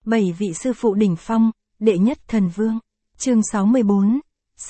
7 vị sư phụ đỉnh phong, đệ nhất thần vương. Chương 64,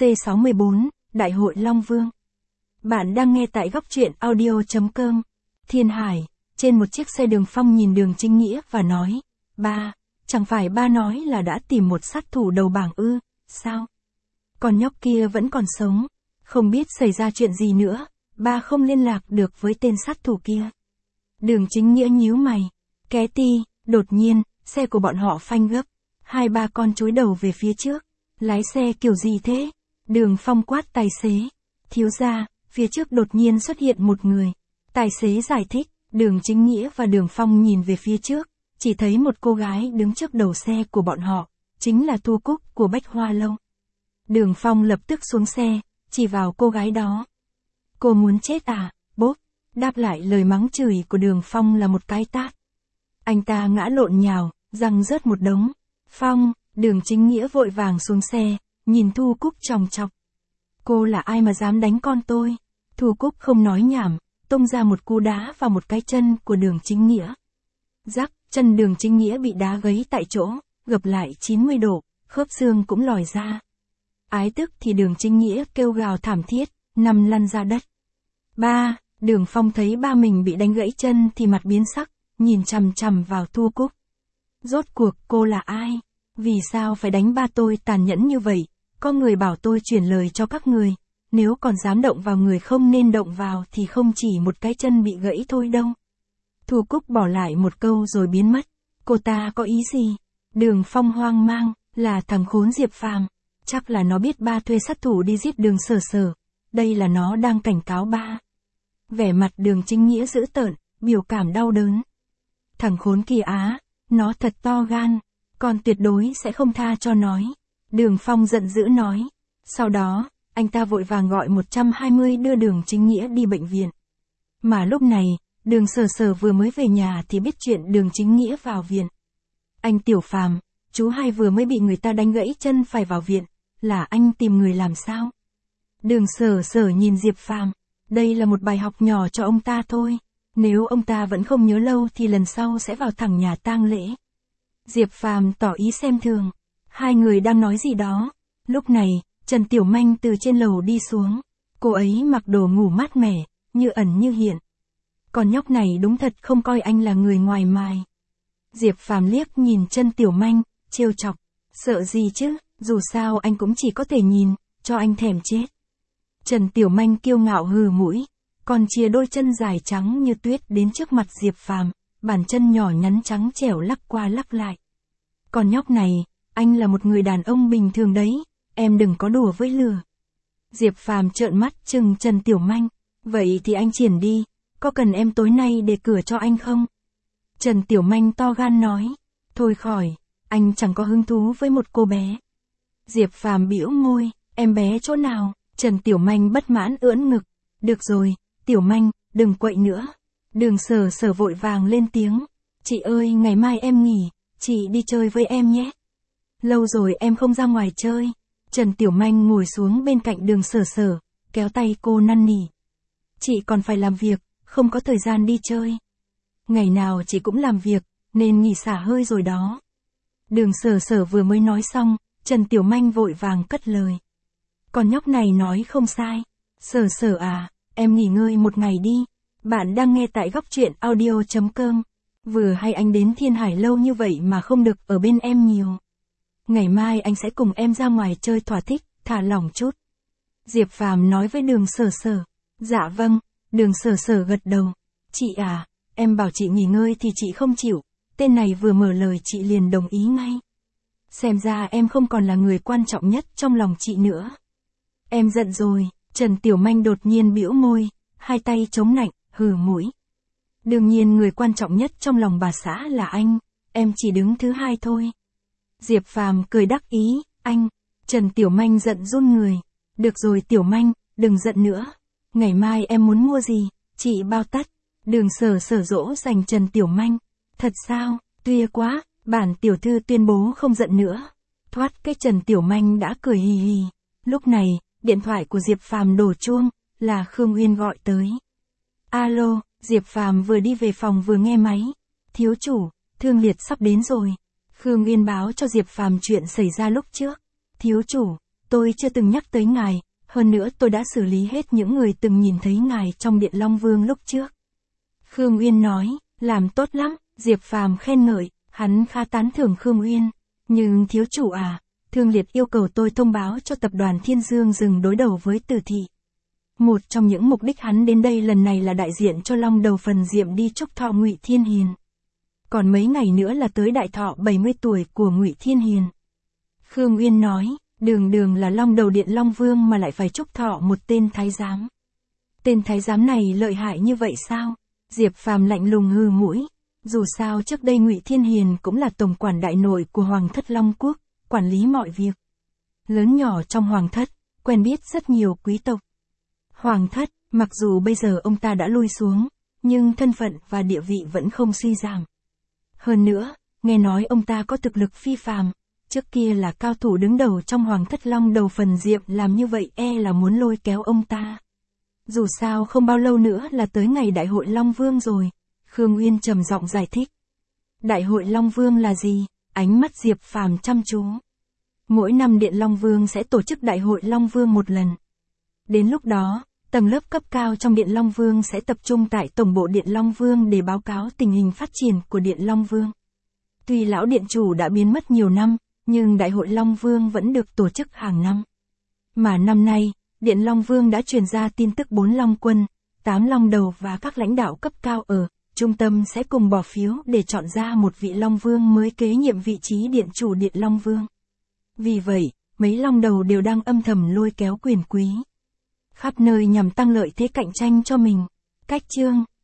C64, Đại hội Long Vương. Bạn đang nghe tại góc truyện audio.com. Thiên Hải, trên một chiếc xe Đường Phong nhìn Đường Chính Nghĩa và nói, ba, chẳng phải ba nói là đã tìm một sát thủ đầu bảng ư, sao? Con nhóc kia vẫn còn sống, không biết xảy ra chuyện gì nữa, ba không liên lạc được với tên sát thủ kia. Đường Chính Nghĩa nhíu mày, ké ti, đột nhiên, xe của bọn họ phanh gấp, hai ba con chúi đầu về phía trước, lái xe kiểu gì thế? Đường Phong quát tài xế, thiếu gia, phía trước đột nhiên xuất hiện một người. Tài xế giải thích, Đường Chính Nghĩa và Đường Phong nhìn về phía trước, chỉ thấy một cô gái đứng trước đầu xe của bọn họ, chính là Thu Cúc của Bách Hoa Lâu. Đường Phong lập tức xuống xe, chỉ vào cô gái đó. Cô muốn chết à, bốp, đáp lại lời mắng chửi của Đường Phong là một cái tát. Anh ta ngã lộn nhào, răng rớt một đống. Phong, Đường Chính Nghĩa vội vàng xuống xe, nhìn Thu Cúc chòng chọc. Cô là ai mà dám đánh con tôi? Thu Cúc không nói nhảm, tung ra một cú đá vào một cái chân của Đường Chính Nghĩa. Rắc, chân Đường Chính Nghĩa bị đá gãy tại chỗ, gập lại 90 độ, khớp xương cũng lòi ra. Ái tức thì Đường Chính Nghĩa kêu gào thảm thiết, nằm lăn ra đất. Ba, Đường Phong thấy ba mình bị đánh gãy chân thì mặt biến sắc, nhìn chằm chằm vào Thu Cúc. Rốt cuộc cô là ai? Vì sao phải đánh ba tôi tàn nhẫn như vậy? Có người bảo tôi chuyển lời cho các người. Nếu còn dám động vào người không nên động vào thì không chỉ một cái chân bị gãy thôi đâu. Thu Cúc bỏ lại một câu rồi biến mất. Cô ta có ý gì? Đường Phong hoang mang, là thằng khốn Diệp Phàm. Chắc là nó biết ba thuê sát thủ đi giết Đường Sở Sở. Đây là nó đang cảnh cáo ba. Vẻ mặt Đường Chính Nghĩa dữ tợn, biểu cảm đau đớn. Thằng khốn kia á, nó thật to gan, con tuyệt đối sẽ không tha cho nó. Đường Phong giận dữ nói. Sau đó, anh ta vội vàng gọi 120 đưa Đường Chính Nghĩa đi bệnh viện. Mà lúc này, Đường Sở Sở vừa mới về nhà thì biết chuyện Đường Chính Nghĩa vào viện. Anh Tiểu Phàm, chú hai vừa mới bị người ta đánh gãy chân phải vào viện, là anh tìm người làm sao? Đường Sở Sở nhìn Diệp Phàm, đây là một bài học nhỏ cho ông ta thôi. Nếu ông ta vẫn không nhớ lâu thì lần sau sẽ vào thẳng nhà tang lễ. Diệp Phàm tỏ ý xem thường. Hai người đang nói gì đó. Lúc này, Trần Tiểu Manh từ trên lầu đi xuống. Cô ấy mặc đồ ngủ mát mẻ, như ẩn như hiện. Con nhóc này đúng thật không coi anh là người ngoài mài. Diệp Phàm liếc nhìn Trần Tiểu Manh, trêu chọc. Sợ gì chứ, dù sao anh cũng chỉ có thể nhìn, cho anh thèm chết. Trần Tiểu Manh kiêu ngạo hừ mũi. Còn chìa đôi chân dài trắng như tuyết đến trước mặt Diệp Phàm, bàn chân nhỏ nhắn trắng trẻo lắc qua lắc lại. Con nhóc này, anh là một người đàn ông bình thường đấy, em đừng có đùa với lừa. Diệp Phàm trợn mắt trừng Trần Tiểu Manh, vậy thì anh triển đi, có cần em tối nay để cửa cho anh không? Trần Tiểu Manh to gan nói, thôi khỏi, anh chẳng có hứng thú với một cô bé. Diệp Phàm bĩu môi, em bé chỗ nào? Trần Tiểu Manh bất mãn ưỡn ngực, được rồi. Tiểu Manh, đừng quậy nữa. Đường Sở Sở vội vàng lên tiếng. Chị ơi, ngày mai em nghỉ, chị đi chơi với em nhé. Lâu rồi em không ra ngoài chơi. Trần Tiểu Manh ngồi xuống bên cạnh Đường Sở Sở, kéo tay cô năn nỉ. Chị còn phải làm việc, không có thời gian đi chơi. Ngày nào chị cũng làm việc, nên nghỉ xả hơi rồi đó. Đường Sở Sở vừa mới nói xong, Trần Tiểu Manh vội vàng cất lời. Con nhóc này nói không sai. Sở Sở à, em nghỉ ngơi một ngày đi. Bạn đang nghe tại góc truyện audio.com. Vừa hay anh đến Thiên Hải lâu như vậy mà không được ở bên em nhiều. Ngày mai anh sẽ cùng em ra ngoài chơi thỏa thích, thả lỏng chút. Diệp Phàm nói với Đường Sở Sở. Dạ vâng, Đường Sở Sở gật đầu. Chị à, em bảo chị nghỉ ngơi thì chị không chịu. Tên này vừa mở lời chị liền đồng ý ngay. Xem ra em không còn là người quan trọng nhất trong lòng chị nữa. Em giận rồi. Trần Tiểu Manh đột nhiên bĩu môi, hai tay chống nạnh, hừ mũi. Đương nhiên người quan trọng nhất trong lòng bà xã là anh, em chỉ đứng thứ hai thôi. Diệp Phàm cười đắc ý, anh. Trần Tiểu Manh giận run người. Được rồi Tiểu Manh, đừng giận nữa. Ngày mai em muốn mua gì, chị bao tất. Đường Sở Sở dỗ dành Trần Tiểu Manh. Thật sao, tuyệt quá, bản tiểu thư tuyên bố không giận nữa. Thoát cái Trần Tiểu Manh đã cười hì hì. Lúc này, điện thoại của Diệp Phàm đổ chuông, là Khương Uyên gọi tới. Alo, Diệp Phàm vừa đi về phòng vừa nghe máy. Thiếu chủ, Thương Liệt sắp đến rồi. Khương Uyên báo cho Diệp Phàm chuyện xảy ra lúc trước. Thiếu chủ, tôi chưa từng nhắc tới ngài, hơn nữa tôi đã xử lý hết những người từng nhìn thấy ngài trong Điện Long Vương lúc trước. Khương Uyên nói, làm tốt lắm, Diệp Phàm khen ngợi, hắn khá tán thưởng Khương Uyên. Nhưng thiếu chủ à, Thương Liệt yêu cầu tôi thông báo cho tập đoàn Thiên Dương dừng đối đầu với Tử Thị. Một trong những mục đích hắn đến đây lần này là đại diện cho Long Đầu Phần Diệm đi chúc thọ Ngụy Thiên Hiền. Còn mấy ngày nữa là tới đại thọ 70 tuổi của Ngụy Thiên Hiền. Khương Uyên nói, đường là Long Đầu Điện Long Vương mà lại phải chúc thọ một tên thái giám. Tên thái giám này lợi hại như vậy sao? Diệp Phàm lạnh lùng hừ mũi. Dù sao trước đây Ngụy Thiên Hiền cũng là tổng quản đại nội của Hoàng thất Long Quốc, quản lý mọi việc. Lớn nhỏ trong Hoàng thất, quen biết rất nhiều quý tộc. Hoàng thất, mặc dù bây giờ ông ta đã lui xuống, nhưng thân phận và địa vị vẫn không suy giảm. Hơn nữa, nghe nói ông ta có thực lực phi phàm, trước kia là cao thủ đứng đầu trong Hoàng thất Long Đầu Phần Diệm, làm như vậy là muốn lôi kéo ông ta. Dù sao không bao lâu nữa là tới ngày Đại hội Long Vương rồi, Khương Uyên trầm giọng giải thích. Đại hội Long Vương là gì? Ánh mắt Diệp Phàm chăm chú. Mỗi năm Điện Long Vương sẽ tổ chức Đại hội Long Vương một lần. Đến lúc đó, tầng lớp cấp cao trong Điện Long Vương sẽ tập trung tại tổng bộ Điện Long Vương để báo cáo tình hình phát triển của Điện Long Vương. Tuy lão điện chủ đã biến mất nhiều năm, nhưng Đại hội Long Vương vẫn được tổ chức hàng năm. Mà năm nay, Điện Long Vương đã truyền ra tin tức 4 Long Quân, 8 Long Đầu và các lãnh đạo cấp cao ở trung tâm sẽ cùng bỏ phiếu để chọn ra một vị Long Vương mới kế nhiệm vị trí điện chủ Điện Long Vương. Vì vậy, mấy Long Đầu đều đang âm thầm lôi kéo quyền quý khắp nơi nhằm tăng lợi thế cạnh tranh cho mình. Cách chương